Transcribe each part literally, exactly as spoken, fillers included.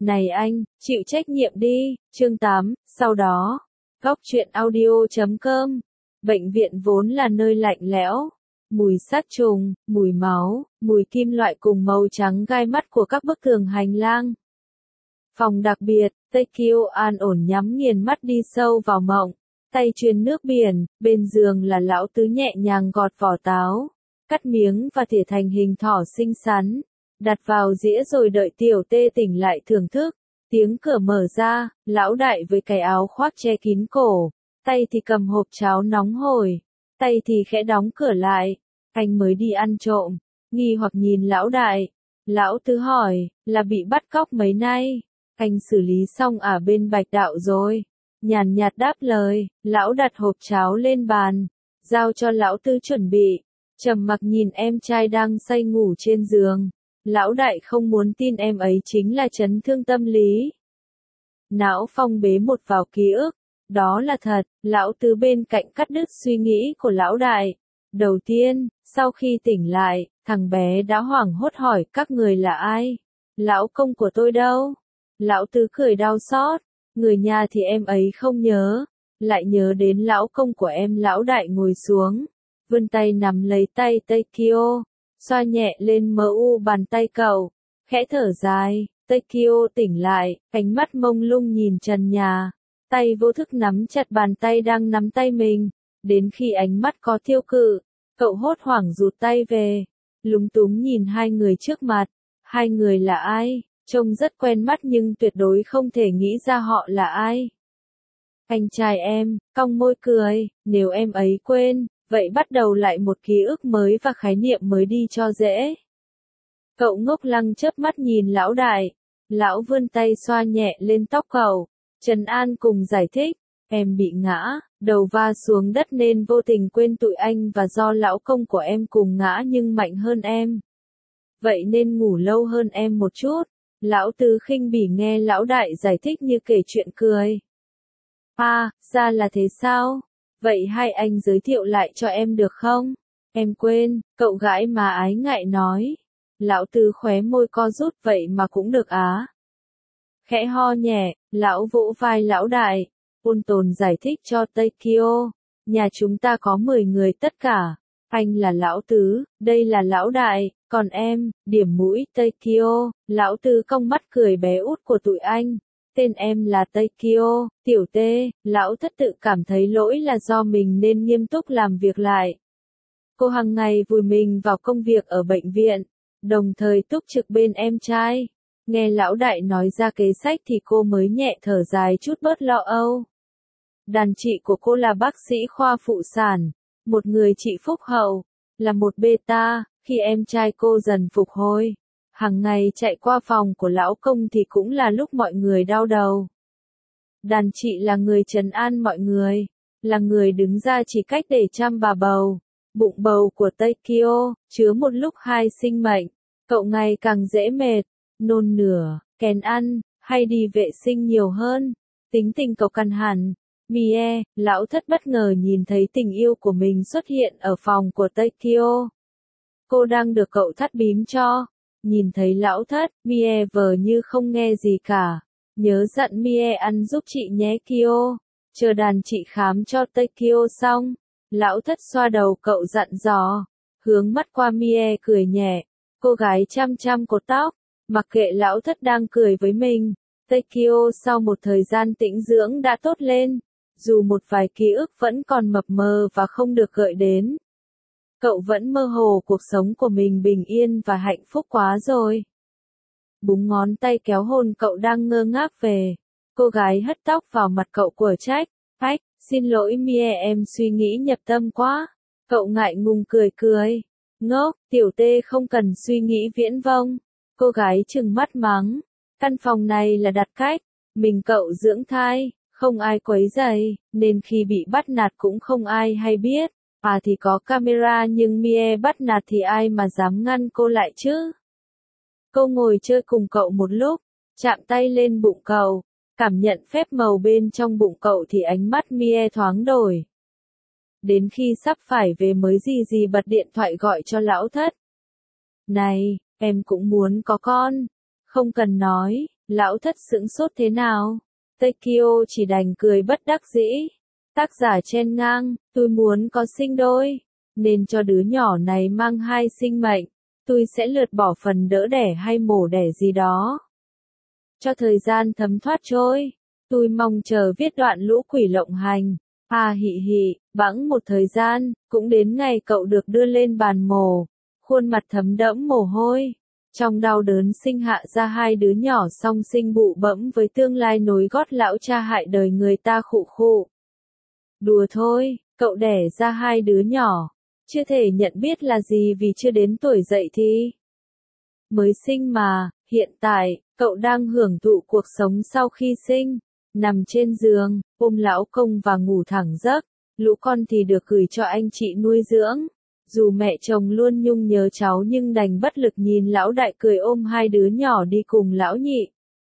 Này anh, chịu trách nhiệm đi. Chương tám, sau đó. Góc truyện audio chấm com. Bệnh viện vốn là nơi lạnh lẽo. Mùi sát trùng, mùi máu, mùi kim loại cùng màu trắng gai mắt của các bức tường hành lang. Phòng đặc biệt, Taekyo an ổn nhắm nghiền mắt đi sâu vào mộng. Tay truyền nước biển, bên giường là lão tứ nhẹ nhàng gọt vỏ táo, cắt miếng và tỉa thành hình thỏ xinh xắn, đặt vào dĩa rồi đợi tiểu tê tỉnh lại thưởng thức. Tiếng cửa mở ra, lão đại với cái áo khoác che kín cổ, tay thì cầm hộp cháo nóng hổi, tay thì khẽ đóng cửa lại. Anh mới đi ăn trộm, nghi hoặc nhìn lão đại. Lão tứ hỏi, là bị bắt cóc mấy nay? Anh xử lý xong ở bên Bạch Đạo rồi. Nhàn nhạt đáp lời, lão đặt hộp cháo lên bàn, giao cho lão tứ chuẩn bị. Trầm mặc nhìn em trai đang say ngủ trên giường. Lão đại không muốn tin em ấy chính là chấn thương tâm lý. Não phong bế một vào ký ức. Đó là thật, lão tứ bên cạnh cắt đứt suy nghĩ của lão đại. Đầu tiên, sau khi tỉnh lại, thằng bé đã hoảng hốt hỏi các người là ai? Lão công của tôi đâu? Lão tứ cười đau xót. Người nhà thì em ấy không nhớ, lại nhớ đến lão công của em. Lão đại ngồi xuống, vươn tay nắm lấy tay Taekyo, xoa nhẹ lên mờ u bàn tay cậu, khẽ thở dài. Taekyo tỉnh lại, ánh mắt mông lung nhìn trần nhà, tay vô thức nắm chặt bàn tay đang nắm tay mình, đến khi ánh mắt có tiêu cự, cậu hốt hoảng rụt tay về, lúng túng nhìn hai người trước mặt. Hai người là ai? Trông rất quen mắt nhưng tuyệt đối không thể nghĩ ra họ là ai. Anh trai em, cong môi cười, nếu em ấy quên, vậy bắt đầu lại một ký ức mới và khái niệm mới đi cho dễ. Cậu ngốc lăng chớp mắt nhìn lão đại, lão vươn tay xoa nhẹ lên tóc cậu, trấn an cùng giải thích, em bị ngã, đầu va xuống đất nên vô tình quên tụi anh và do lão công của em cùng ngã nhưng mạnh hơn em. Vậy nên ngủ lâu hơn em một chút. Lão tứ khinh bỉ nghe lão đại giải thích như kể chuyện cười. À, ra là thế sao? Vậy hai anh giới thiệu lại cho em được không? Em quên, cậu gái mà ái ngại nói. Lão tứ khóe môi co rút, vậy mà cũng được á. Khẽ ho nhẹ, lão vỗ vai lão đại, ôn tồn giải thích cho Taekyo. Nhà chúng ta có mười người tất cả. Anh là lão tứ, đây là lão đại, còn em, điểm mũi Taekyo. Lão tứ cong mắt cười bé út của tụi anh. Tên em là Taekyo, tiểu tê. Lão thất tự cảm thấy lỗi là do mình nên nghiêm túc làm việc lại. Cô hàng ngày vùi mình vào công việc ở bệnh viện, đồng thời túc trực bên em trai. Nghe lão đại nói ra kế sách thì cô mới nhẹ thở dài chút bớt lo âu. Đàn chị của cô là bác sĩ khoa phụ sản, một người chị phúc hậu, là một beta. Khi em trai cô dần phục hồi, hàng ngày chạy qua phòng của lão công thì cũng là lúc mọi người đau đầu. Đàn chị là người trấn an mọi người, là người đứng ra chỉ cách để chăm bà bầu. Bụng bầu của Taekyo chứa một lúc hai sinh mệnh, cậu ngày càng dễ mệt, nôn nửa, kén ăn, hay đi vệ sinh nhiều hơn. Tính tình cậu cằn hẳn. Mie, lão thất bất ngờ nhìn thấy tình yêu của mình xuất hiện ở phòng của Taekyo. Cô đang được cậu thắt bím cho. Nhìn thấy lão thất, Mie vờ như không nghe gì cả. Nhớ dặn Mie ăn giúp chị nhé Kyo. Chờ đàn chị khám cho Taekyo xong, lão thất xoa đầu cậu dặn dò, hướng mắt qua Mie cười nhẹ. Cô gái chăm chăm cột tóc, mặc kệ lão thất đang cười với mình. Taekyo sau một thời gian tĩnh dưỡng đã tốt lên, dù một vài ký ức vẫn còn mập mờ và không được gợi đến. Cậu vẫn mơ hồ cuộc sống của mình bình yên và hạnh phúc quá rồi. Búng ngón tay kéo hôn cậu đang ngơ ngác về. Cô gái hất tóc vào mặt cậu của trách. Ách, xin lỗi Mie, em suy nghĩ nhập tâm quá. Cậu ngại ngùng cười cười. Ngốc, tiểu tê không cần suy nghĩ viễn vông. Cô gái trừng mắt mắng. Căn phòng này là đặt cách. Mình cậu dưỡng thai, không ai quấy rầy, nên khi bị bắt nạt cũng không ai hay biết. À thì có camera nhưng Mie bắt nạt thì ai mà dám ngăn cô lại chứ? Cô ngồi chơi cùng cậu một lúc, chạm tay lên bụng cậu, cảm nhận phép màu bên trong bụng cậu thì ánh mắt Mie thoáng đổi. Đến khi sắp phải về mới gì gì bật điện thoại gọi cho lão thất. Này, em cũng muốn có con. Không cần nói, Lão thất sững sốt thế nào? Taekyo chỉ đành cười bất đắc dĩ. Tác giả chen ngang, tôi muốn có sinh đôi, nên cho đứa nhỏ này mang hai sinh mệnh, tôi sẽ lượt bỏ phần đỡ đẻ hay mổ đẻ gì đó. Cho thời gian thấm thoát trôi, tôi mong chờ viết đoạn lũ quỷ lộng hành. À hị hị, bẵng một thời gian, cũng đến ngày cậu được đưa lên bàn mổ, khuôn mặt thấm đẫm mồ hôi. Trong đau đớn sinh hạ ra hai đứa nhỏ song sinh bụ bẫm với tương lai nối gót lão cha hại đời người ta khụ khụ. Đùa thôi, cậu đẻ ra hai đứa nhỏ, chưa thể nhận biết là gì vì chưa đến tuổi dậy thì. Mới sinh mà, hiện tại, cậu đang hưởng thụ cuộc sống sau khi sinh, nằm trên giường, ôm lão công và ngủ thẳng giấc, lũ con thì được gửi cho anh chị nuôi dưỡng. Dù mẹ chồng luôn nhung nhớ cháu nhưng đành bất lực nhìn lão đại cười ôm hai đứa nhỏ đi cùng lão nhị.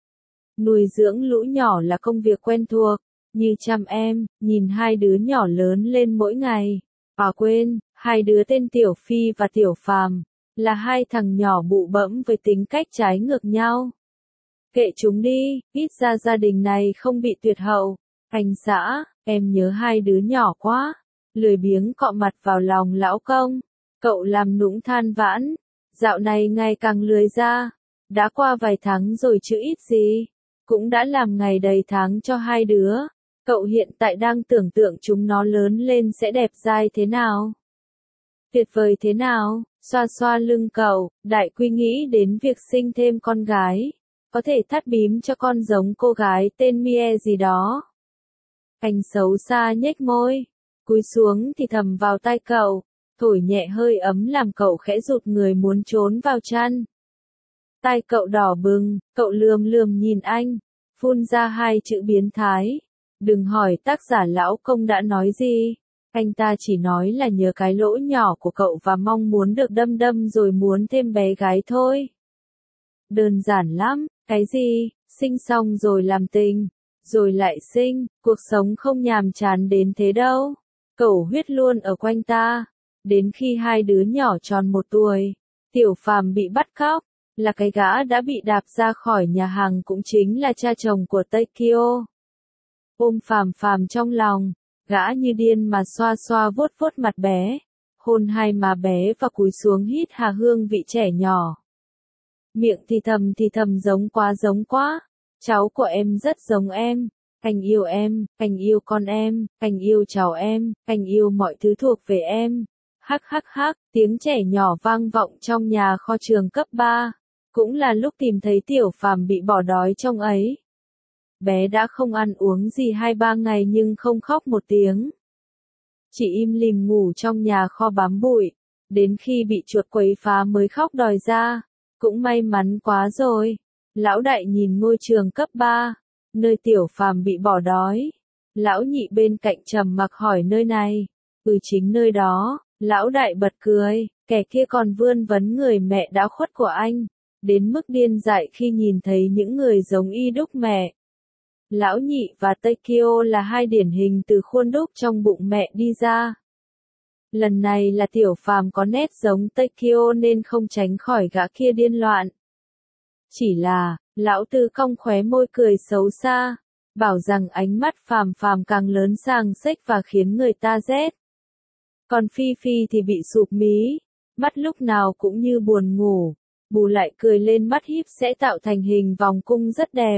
Nuôi dưỡng lũ nhỏ là công việc quen thuộc, như chăm em, nhìn hai đứa nhỏ lớn lên mỗi ngày. À quên, hai đứa tên Tiểu Phi và Tiểu Phàm, là hai thằng nhỏ bụ bẫm với tính cách trái ngược nhau. Kệ chúng đi, ít ra gia đình này không bị tuyệt hậu. Anh xã, em nhớ hai đứa nhỏ quá. Lười biếng cọ mặt vào lòng lão công. Cậu làm nũng than vãn. Dạo này ngày càng lười ra. Đã qua vài tháng rồi chứ ít gì. Cũng đã làm ngày đầy tháng cho hai đứa. Cậu hiện tại đang tưởng tượng chúng nó lớn lên sẽ đẹp dai thế nào. Tuyệt vời thế nào. Xoa xoa lưng cậu, Đại Quy nghĩ đến việc sinh thêm con gái. Có thể thắt bím cho con giống cô gái tên Mie gì đó. Anh xấu xa nhếch môi, cúi xuống thì thầm vào tai cậu, thổi nhẹ hơi ấm làm cậu khẽ rụt người muốn trốn vào chăn. Tai cậu đỏ bừng, cậu lườm lườm nhìn anh, phun ra hai chữ biến thái. Đừng hỏi tác giả lão công đã nói gì, anh ta chỉ nói là nhớ cái lỗ nhỏ của cậu và mong muốn được đâm đâm rồi muốn thêm bé gái thôi. Đơn giản lắm, cái gì, sinh xong rồi làm tình, rồi lại sinh, cuộc sống không nhàm chán đến thế đâu. Cẩu huyết luôn ở quanh ta. Đến khi hai đứa nhỏ tròn một tuổi, Tiểu Phàm bị bắt cóc, là cái gã đã bị đạp ra khỏi nhà hàng cũng chính là cha chồng của Taekyo. Ôm Phàm Phàm trong lòng, gã như điên mà xoa xoa vuốt vuốt mặt bé, hôn hai má bé và cúi xuống hít hà hương vị trẻ nhỏ. Miệng thì thầm thì thầm giống quá giống quá, cháu của em rất giống em, anh yêu em, anh yêu con em, anh yêu cháu em, anh yêu mọi thứ thuộc về em. Hắc hắc hắc, tiếng trẻ nhỏ vang vọng trong nhà kho trường cấp ba, cũng là lúc tìm thấy Tiểu Phàm bị bỏ đói trong ấy. Bé đã không ăn uống gì hai ba ngày nhưng không khóc một tiếng. Chỉ im lìm ngủ trong nhà kho bám bụi, đến khi bị chuột quấy phá mới khóc đòi ra. Cũng may mắn quá rồi. Lão đại nhìn ngôi trường cấp ba, nơi Tiểu Phàm bị bỏ đói. Lão nhị bên cạnh trầm mặc hỏi nơi này. Ừ chính nơi đó. Lão đại bật cười, kẻ kia còn vươn vấn người mẹ đã khuất của anh, đến mức điên dại khi nhìn thấy những người giống y đúc mẹ. Lão nhị và Taekyo là hai điển hình từ khuôn đúc trong bụng mẹ đi ra. Lần này là Tiểu Phàm có nét giống Taekyo nên không tránh khỏi gã kia điên loạn. Chỉ là, lão tư cong khóe môi cười xấu xa, bảo rằng ánh mắt Phàm Phàm càng lớn sang xếch và khiến người ta rét. Còn Phi Phi thì bị sụp mí, mắt lúc nào cũng như buồn ngủ, bù lại cười lên mắt híp sẽ tạo thành hình vòng cung rất đẹp.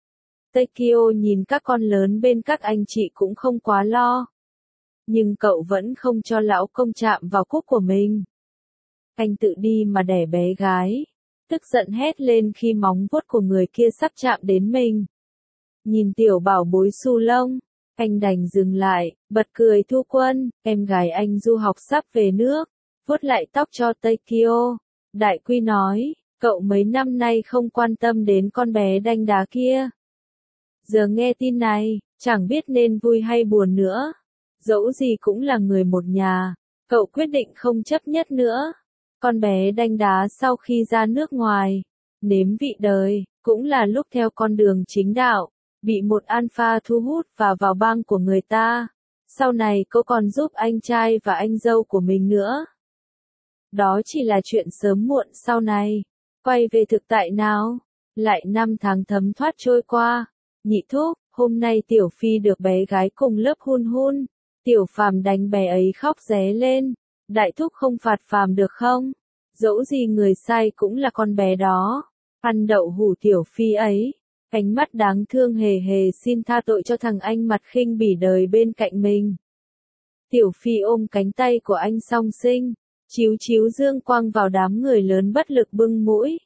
Taekyo nhìn các con lớn bên các anh chị cũng không quá lo. Nhưng cậu vẫn không cho lão công chạm vào cúc của mình. Anh tự đi mà đẻ bé gái, tức giận hét lên khi móng vuốt của người kia sắp chạm đến mình. Nhìn tiểu bảo bối su lông, anh đành dừng lại, bật cười thu quân, em gái anh du học sắp về nước, vuốt lại tóc cho Taekyo. Đại Quy nói, cậu mấy năm nay không quan tâm đến con bé đanh đá kia. Giờ nghe tin này, chẳng biết nên vui hay buồn nữa. Dẫu gì cũng là người một nhà, cậu quyết định không chấp nhất nữa. Con bé đanh đá sau khi ra nước ngoài, nếm vị đời, cũng là lúc theo con đường chính đạo, bị một alpha thu hút và vào bang của người ta. Sau này cô còn giúp anh trai và anh dâu của mình nữa. Đó chỉ là chuyện sớm muộn sau này. Quay về thực tại nào. Lại năm tháng thấm thoát trôi qua. Nhị thúc, hôm nay Tiểu Phi được bé gái cùng lớp hun hun. Tiểu Phàm đánh bé ấy khóc ré lên. Đại thúc không phạt Phàm được không? Dẫu gì người sai cũng là con bé đó. Ăn đậu hủ Tiểu Phi ấy. Ánh mắt đáng thương hề hề xin tha tội cho thằng anh mặt khinh bỉ đời bên cạnh mình. Tiểu Phi ôm cánh tay của anh song sinh, chiếu chiếu dương quang vào đám người lớn bất lực bưng mũi.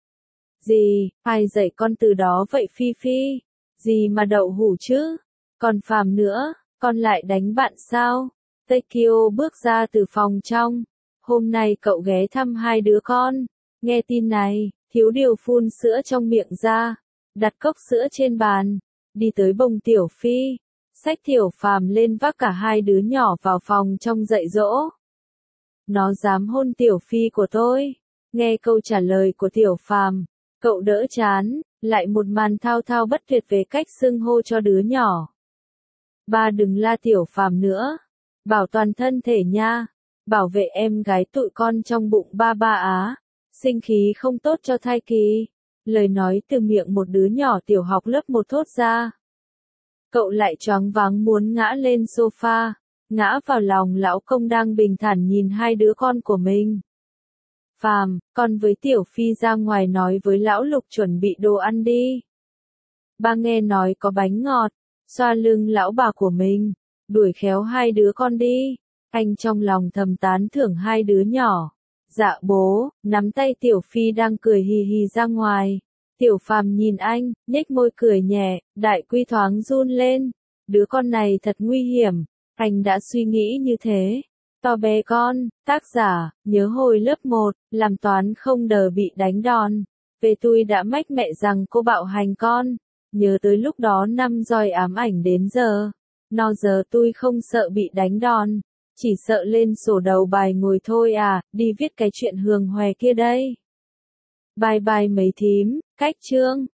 Gì, ai dạy con từ đó vậy Phi Phi? Gì mà đậu hủ chứ? Còn Phàm nữa, con lại đánh bạn sao? Tekio bước ra từ phòng trong. Hôm nay cậu ghé thăm hai đứa con. Nghe tin này, thiếu điều phun sữa trong miệng ra. Đặt cốc sữa trên bàn. Đi tới bồng Tiểu Phi. Xách Tiểu Phàm lên vác cả hai đứa nhỏ vào phòng trong dạy dỗ. Nó dám hôn Tiểu Phi của tôi. Nghe câu trả lời của Tiểu Phàm, cậu đỡ chán, lại một màn thao thao bất tuyệt về cách xưng hô cho đứa nhỏ. Ba đừng la Tiểu Phàm nữa. Bảo toàn thân thể nha. Bảo vệ em gái tụi con trong bụng ba ba á. Sinh khí không tốt cho thai kỳ. Lời nói từ miệng một đứa nhỏ tiểu học lớp một thốt ra. Cậu lại choáng váng muốn ngã lên sofa, ngã vào lòng lão công đang bình thản nhìn hai đứa con của mình. Phàm, con với Tiểu Phi ra ngoài nói với lão Lục chuẩn bị đồ ăn đi. Ba nghe nói có bánh ngọt, xoa lưng lão bà của mình, đuổi khéo hai đứa con đi. Anh trong lòng thầm tán thưởng hai đứa nhỏ. Dạ bố, nắm tay Tiểu Phi đang cười hì hì ra ngoài. Tiểu Phàm nhìn anh, nhếch môi cười nhẹ, đại quy thoáng run lên. Đứa con này thật nguy hiểm, anh đã suy nghĩ như thế. To bé con, tác giả, nhớ hồi lớp một, làm toán không đờ bị đánh đòn. Về tôi đã mách mẹ rằng cô bạo hành con. Nhớ tới lúc đó năm roi ám ảnh đến giờ. Nó giờ tôi không sợ bị đánh đòn. Chỉ sợ lên sổ đầu bài ngồi thôi à, đi viết cái chuyện hường hòe kia đây. Bye bye mấy thím, cách chương.